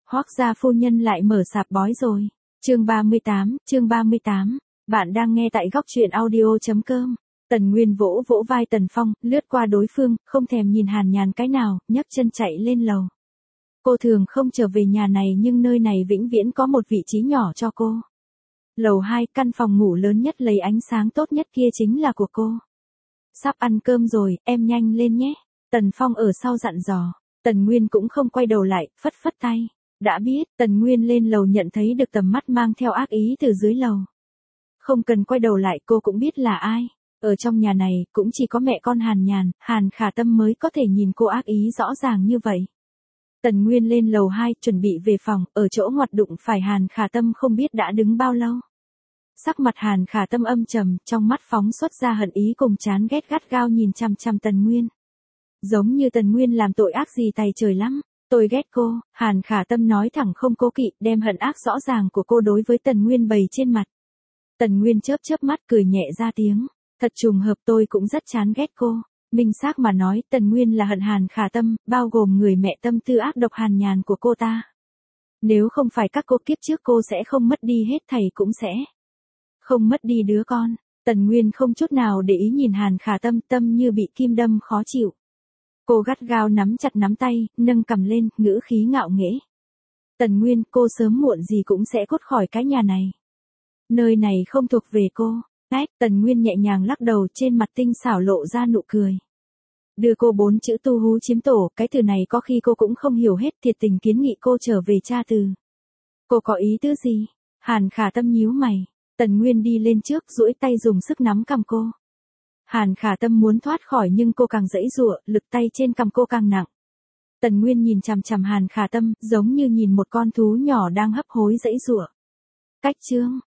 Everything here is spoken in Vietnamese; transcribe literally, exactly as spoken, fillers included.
Hoác gia phu nhân lại mở sạp bói rồi. Chương ba mươi tám, chương ba mươi tám. Bạn đang nghe tại góc truyện audio chấm com. Tần Nguyên vỗ vỗ vai Tần Phong, lướt qua đối phương, không thèm nhìn Hàn Nhàn cái nào, nhấc chân chạy lên lầu. Cô thường không trở về nhà này nhưng nơi này vĩnh viễn có một vị trí nhỏ cho cô. Lầu hai, căn phòng ngủ lớn nhất lấy ánh sáng tốt nhất kia chính là của cô. Sắp ăn cơm rồi, em nhanh lên nhé. Tần Phong ở sau dặn dò. Tần Nguyên cũng không quay đầu lại, phất phất tay. Đã biết, Tần Nguyên lên lầu nhận thấy được tầm mắt mang theo ác ý từ dưới lầu. Không cần quay đầu lại, cô cũng biết là ai. Ở trong nhà này, cũng chỉ có mẹ con Hàn Nhàn, Hàn Khả Tâm mới có thể nhìn cô ác ý rõ ràng như vậy. Tần Nguyên lên lầu hai, chuẩn bị về phòng, ở chỗ ngoặt đụng phải Hàn Khả Tâm không biết đã đứng bao lâu. Sắc mặt Hàn Khả Tâm âm trầm, trong mắt phóng xuất ra hận ý cùng chán ghét gắt gao nhìn chằm chằm Tần Nguyên. Giống như Tần Nguyên làm tội ác gì tày trời lắm. Tôi ghét cô, Hàn Khả Tâm nói thẳng không cố kỵ, đem hận ác rõ ràng của cô đối với Tần Nguyên bày trên mặt. Tần Nguyên chớp chớp mắt cười nhẹ ra tiếng. Thật trùng hợp, tôi cũng rất chán ghét cô. Minh xác mà nói, Tần Nguyên là hận Hàn Khả Tâm, bao gồm người mẹ tâm tư ác độc Hàn Nhàn của cô ta. Nếu không phải các cô kiếp trước cô sẽ không mất đi hết thảy cũng sẽ không mất đi đứa con. Tần Nguyên không chút nào để ý nhìn Hàn Khả Tâm, tâm như bị kim đâm khó chịu. Cô gắt gao nắm chặt nắm tay, nâng cằm lên, ngữ khí ngạo nghễ. Tần Nguyên, cô sớm muộn gì cũng sẽ cút khỏi cái nhà này. Nơi này không thuộc về cô. Ách, Tần Nguyên nhẹ nhàng lắc đầu, trên mặt tinh xảo lộ ra nụ cười. Đưa cô bốn chữ tu hú chiếm tổ, cái từ này có khi cô cũng không hiểu hết, thiệt tình kiến nghị cô trở về tra từ. Cô có ý tứ gì? Hàn Khả Tâm nhíu mày. Tần Nguyên đi lên trước, duỗi tay dùng sức nắm cằm cô. Hàn Khả Tâm muốn thoát khỏi nhưng cô càng giãy giụa, lực tay trên cằm cô càng nặng. Tần Nguyên nhìn chằm chằm Hàn Khả Tâm, giống như nhìn một con thú nhỏ đang hấp hối giãy giụa. Cách chương,